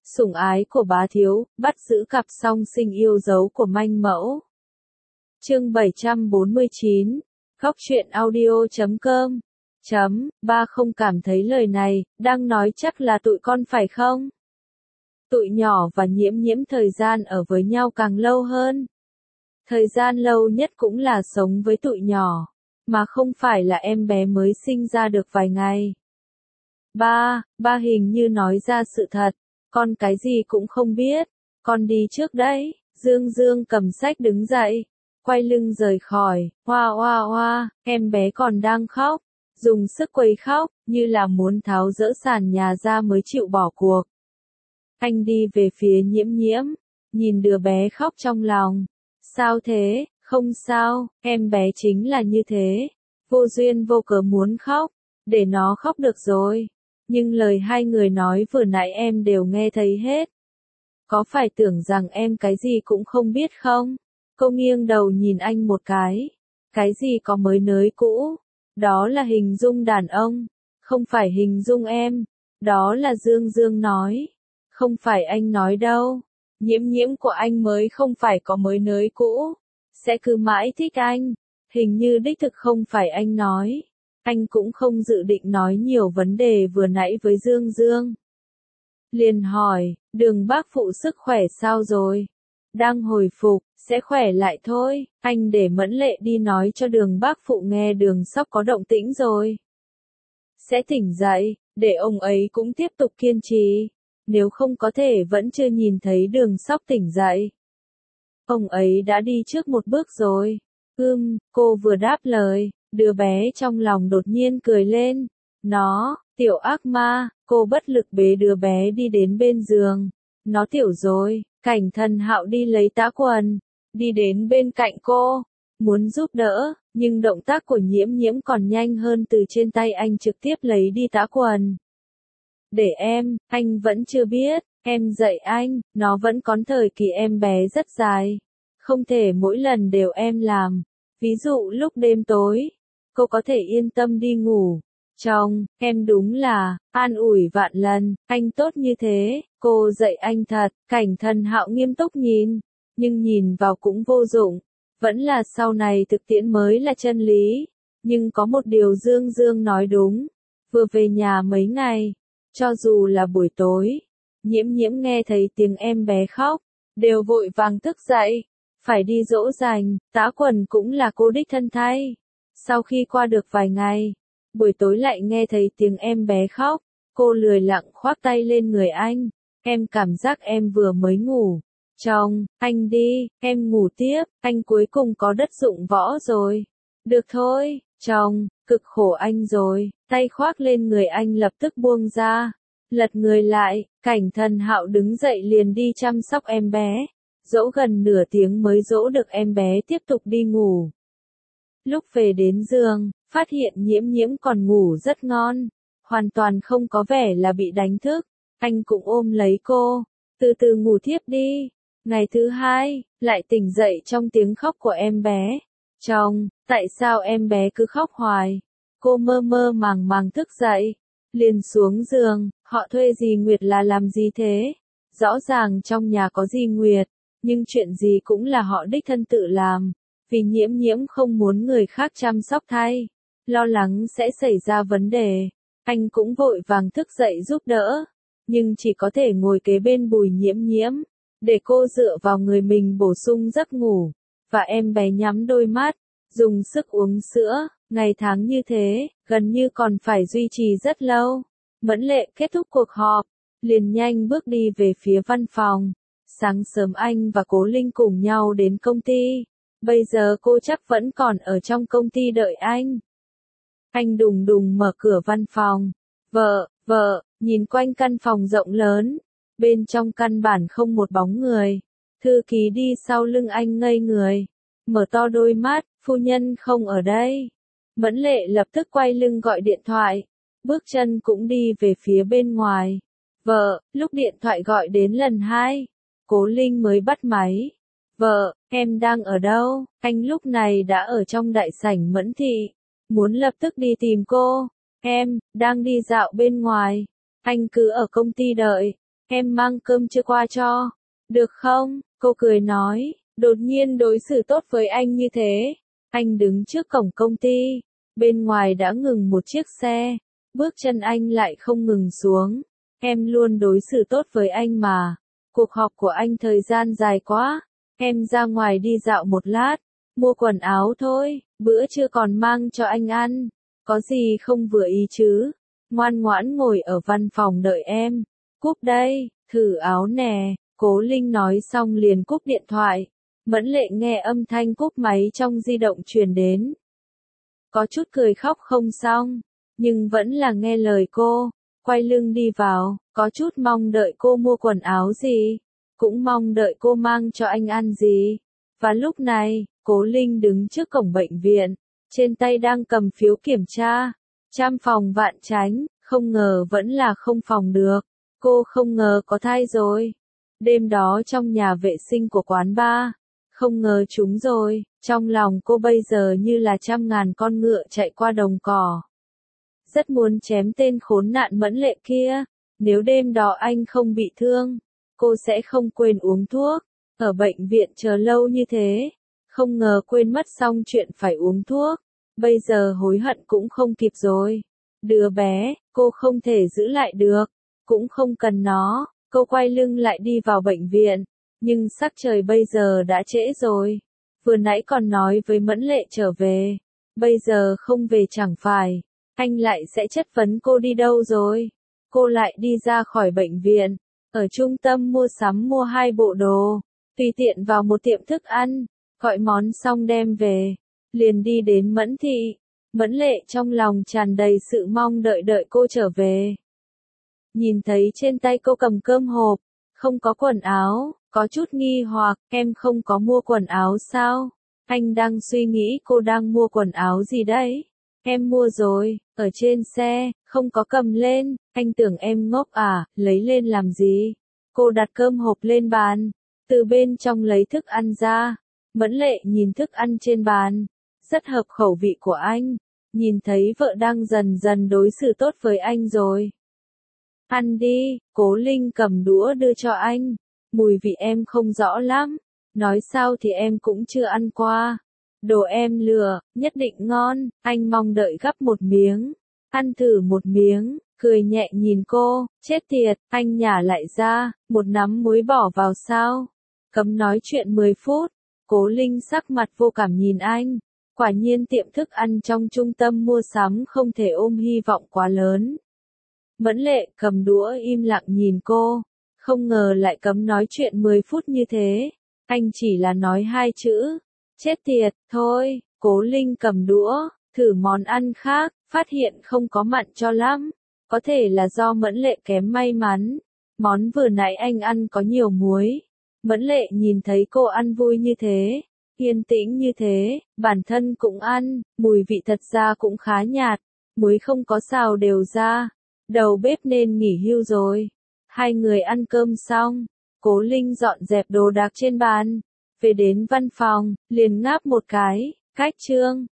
Sủng ái của bá thiếu, bắt giữ cặp song sinh yêu dấu của manh mẫu. Chương 749, goctruyện.audio.com. Ba không cảm thấy lời này, đang nói chắc là tụi con phải không? Tụi nhỏ và Nhiễm Nhiễm thời gian ở với nhau càng lâu hơn. Thời gian lâu nhất cũng là sống với tụi nhỏ, mà không phải là em bé mới sinh ra được vài ngày. Ba hình như nói ra sự thật, con cái gì cũng không biết, con đi trước đấy. Dương Dương cầm sách đứng dậy, quay lưng rời khỏi. Hoa hoa hoa, em bé còn đang khóc, dùng sức quấy khóc, như là muốn tháo dỡ sàn nhà ra mới chịu bỏ cuộc. Anh đi về phía Nhiễm Nhiễm, nhìn đứa bé khóc trong lòng. Sao thế? Không sao, em bé chính là như thế, vô duyên vô cớ muốn khóc, để nó khóc được rồi. Nhưng lời hai người nói vừa nãy em đều nghe thấy hết. Có phải tưởng rằng em cái gì cũng không biết không? Cô nghiêng đầu nhìn anh một cái. Cái gì có mới nới cũ? Đó là hình dung đàn ông, không phải hình dung em. Đó là Dương Dương nói, không phải anh nói đâu. Nhiễm Nhiễm của anh mới không phải có mới nới cũ, sẽ cứ mãi thích anh. Hình như đích thực không phải anh nói. Anh cũng không dự định nói nhiều vấn đề vừa nãy với Dương Dương. Liền hỏi, Đường bác phụ sức khỏe sao rồi? Đang hồi phục, sẽ khỏe lại thôi. Anh để Mẫn Lệ đi nói cho Đường bác phụ nghe Đường Sóc có động tĩnh rồi. Sẽ tỉnh dậy, để ông ấy cũng tiếp tục kiên trì. Nếu không có thể vẫn chưa nhìn thấy Đường Sóc tỉnh dậy. Ông ấy đã đi trước một bước rồi. Cô vừa đáp lời, đứa bé trong lòng đột nhiên cười lên. Nó, tiểu ác ma, cô bất lực bế đứa bé đi đến bên giường. Nó tiểu rồi. Cảnh Thần Hạo đi lấy tã quần, đi đến bên cạnh cô, muốn giúp đỡ, nhưng động tác của Nhiễm Nhiễm còn nhanh hơn, từ trên tay anh trực tiếp lấy đi tã quần. Để em, anh vẫn chưa biết, em dạy anh, nó vẫn có thời kỳ em bé rất dài. Không thể mỗi lần đều em làm. Ví dụ lúc đêm tối, cô có thể yên tâm đi ngủ. Chồng, em đúng là, an ủi vạn lần, anh tốt như thế, cô dạy anh thật. Cảnh Thần Hạo nghiêm túc nhìn, nhưng nhìn vào cũng vô dụng. Vẫn là sau này thực tiễn mới là chân lý. Nhưng có một điều Dương Dương nói đúng. Vừa về nhà mấy ngày, cho dù là buổi tối, Nhiễm Nhiễm nghe thấy tiếng em bé khóc, đều vội vàng thức dậy, phải đi dỗ dành. Tã quần cũng là cô đích thân thay. Sau khi qua được vài ngày, buổi tối lại nghe thấy tiếng em bé khóc, cô lười lặng khoác tay lên người anh. Em cảm giác em vừa mới ngủ. Chồng, anh đi, em ngủ tiếp, anh cuối cùng có đất dụng võ rồi. Được thôi, chồng, cực khổ anh rồi. Tay khoác lên người anh lập tức buông ra. Lật người lại, Cảnh Thần Hạo đứng dậy liền đi chăm sóc em bé. Dỗ gần nửa tiếng mới dỗ được em bé tiếp tục đi ngủ. Lúc về đến giường, phát hiện Nhiễm Nhiễm còn ngủ rất ngon, hoàn toàn không có vẻ là bị đánh thức. Anh cũng ôm lấy cô, từ từ ngủ thiếp đi. Ngày thứ hai, lại tỉnh dậy trong tiếng khóc của em bé. Chồng, tại sao em bé cứ khóc hoài? Cô mơ mơ màng màng thức dậy, liền xuống giường. Họ thuê dì Nguyệt là làm gì thế? Rõ ràng trong nhà có dì Nguyệt, nhưng chuyện gì cũng là họ đích thân tự làm. Vì Nhiễm Nhiễm không muốn người khác chăm sóc thay, lo lắng sẽ xảy ra vấn đề. Anh cũng vội vàng thức dậy giúp đỡ, nhưng chỉ có thể ngồi kế bên Bùi Nhiễm Nhiễm, để cô dựa vào người mình bổ sung giấc ngủ. Và em bé nhắm đôi mắt, dùng sức uống sữa. Ngày tháng như thế, gần như còn phải duy trì rất lâu. Mẫn Lệ kết thúc cuộc họp, liền nhanh bước đi về phía văn phòng. Sáng sớm anh và Cố Linh cùng nhau đến công ty. Bây giờ cô chắc vẫn còn ở trong công ty đợi anh. Anh đùng đùng mở cửa văn phòng. Vợ, nhìn quanh căn phòng rộng lớn. Bên trong căn bản không một bóng người. Thư ký đi sau lưng anh ngây người. Mở to đôi mắt, phu nhân không ở đây. Mẫn Lệ lập tức quay lưng gọi điện thoại. Bước chân cũng đi về phía bên ngoài. Vợ, lúc điện thoại gọi đến lần 2, Cố Linh mới bắt máy. Vợ, em đang ở đâu? Anh lúc này đã ở trong đại sảnh Mẫn thị. Muốn lập tức đi tìm cô. Em, đang đi dạo bên ngoài. Anh cứ ở công ty đợi. em mang cơm trưa qua cho. Được không? Cô cười nói, đột nhiên đối xử tốt với anh như thế. Anh đứng trước cổng công ty. Bên ngoài đã ngừng một chiếc xe. Bước chân anh lại không ngừng xuống. Em luôn đối xử tốt với anh mà. Cuộc họp của anh thời gian dài quá. Em ra ngoài đi dạo một lát. Mua quần áo thôi. Bữa trưa còn mang cho anh ăn. Có gì không vừa ý chứ? Ngoan ngoãn ngồi ở văn phòng đợi em. Cúp đây, thử áo nè. Cố Linh nói xong liền cúp điện thoại. Mẫn Lệ nghe âm thanh cúp máy trong di động truyền đến. Có chút cười khóc không xong, nhưng vẫn là nghe lời cô. Quay lưng đi vào, có chút mong đợi cô mua quần áo gì. Cũng mong đợi cô mang cho anh ăn gì. Và lúc này, Cố Linh đứng trước cổng bệnh viện. Trên tay đang cầm phiếu kiểm tra. Trăm phòng vạn tránh, không ngờ vẫn là không phòng được. Cô không ngờ có thai rồi. Đêm đó trong nhà vệ sinh của quán bar, không ngờ trúng rồi. Trong lòng cô bây giờ như là trăm ngàn con ngựa chạy qua đồng cỏ. Rất muốn chém tên khốn nạn Mẫn Lệ kia. Nếu đêm đó anh không bị thương, cô sẽ không quên uống thuốc. Ở bệnh viện chờ lâu như thế, không ngờ quên mất xong chuyện phải uống thuốc. Bây giờ hối hận cũng không kịp rồi. Đứa bé, cô không thể giữ lại được. Cũng không cần nó. Cô quay lưng lại đi vào bệnh viện. Nhưng sắc trời bây giờ đã trễ rồi. Vừa nãy còn nói với Mẫn Lệ trở về. Bây giờ không về chẳng phải. Anh lại sẽ chất vấn cô đi đâu rồi. Cô lại đi ra khỏi bệnh viện. Ở trung tâm mua sắm mua 2 bộ đồ. Tùy tiện vào một tiệm thức ăn. Gọi món xong đem về. Liền đi đến Mẫn Thị. Mẫn Lệ trong lòng tràn đầy sự mong đợi cô trở về. Nhìn thấy trên tay cô cầm cơm hộp, không có quần áo, có chút nghi hoặc, em không có mua quần áo sao? Anh đang suy nghĩ cô đang mua quần áo gì đấy? Em mua rồi, ở trên xe, không có cầm lên, anh tưởng em ngốc à, lấy lên làm gì? Cô đặt cơm hộp lên bàn, từ bên trong lấy thức ăn ra. Mẫn Lệ nhìn thức ăn trên bàn, rất hợp khẩu vị của anh, nhìn thấy vợ đang dần dần đối xử tốt với anh rồi. Ăn đi, Cố Linh cầm đũa đưa cho anh. Mùi vị em không rõ lắm. Nói sao thì em cũng chưa ăn qua. Đồ em lừa, nhất định ngon. Anh mong đợi gắp một miếng. Ăn thử một miếng, cười nhẹ nhìn cô. Chết tiệt, anh nhả lại ra. Một nắm muối bỏ vào sao? Cấm nói chuyện 10 phút. Cố Linh sắc mặt vô cảm nhìn anh. Quả nhiên tiệm thức ăn trong trung tâm mua sắm không thể ôm hy vọng quá lớn. Mẫn Lệ cầm đũa im lặng nhìn cô. Không ngờ lại cấm nói chuyện 10 phút như thế. Anh chỉ là nói 2 chữ. Chết tiệt, thôi. Cố Linh cầm đũa, thử món ăn khác, phát hiện không có mặn cho lắm. Có thể là do Mẫn Lệ kém may mắn. Món vừa nãy anh ăn có nhiều muối. Mẫn Lệ nhìn thấy cô ăn vui như thế, yên tĩnh như thế, bản thân cũng ăn, mùi vị thật ra cũng khá nhạt. Muối không có xào đều ra. Đầu bếp nên nghỉ hưu rồi. Hai người ăn cơm xong, Cố Linh dọn dẹp đồ đạc trên bàn. Về đến văn phòng, liền ngáp một cái, cách trương.